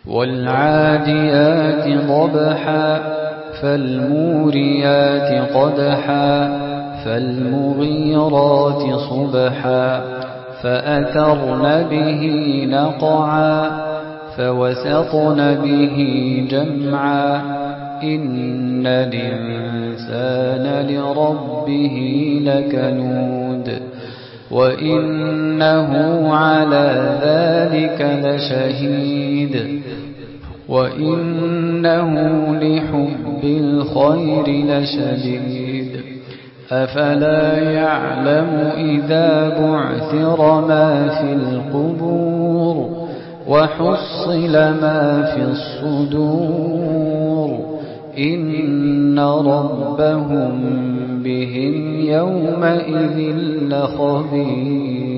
والعاديات ضبحا فالموريات قدحا فالمغيرات صبحا فأثرن به نقعا فوسطن به جمعا إن الإنسان لربه لكنود وإنه على ذلك لشهيد وإنه لحب الخير لشديد أفلا يعلم إذا بعثر ما في القبور وحصل ما في الصدور إن ربهم بهم يومئذ لخبير.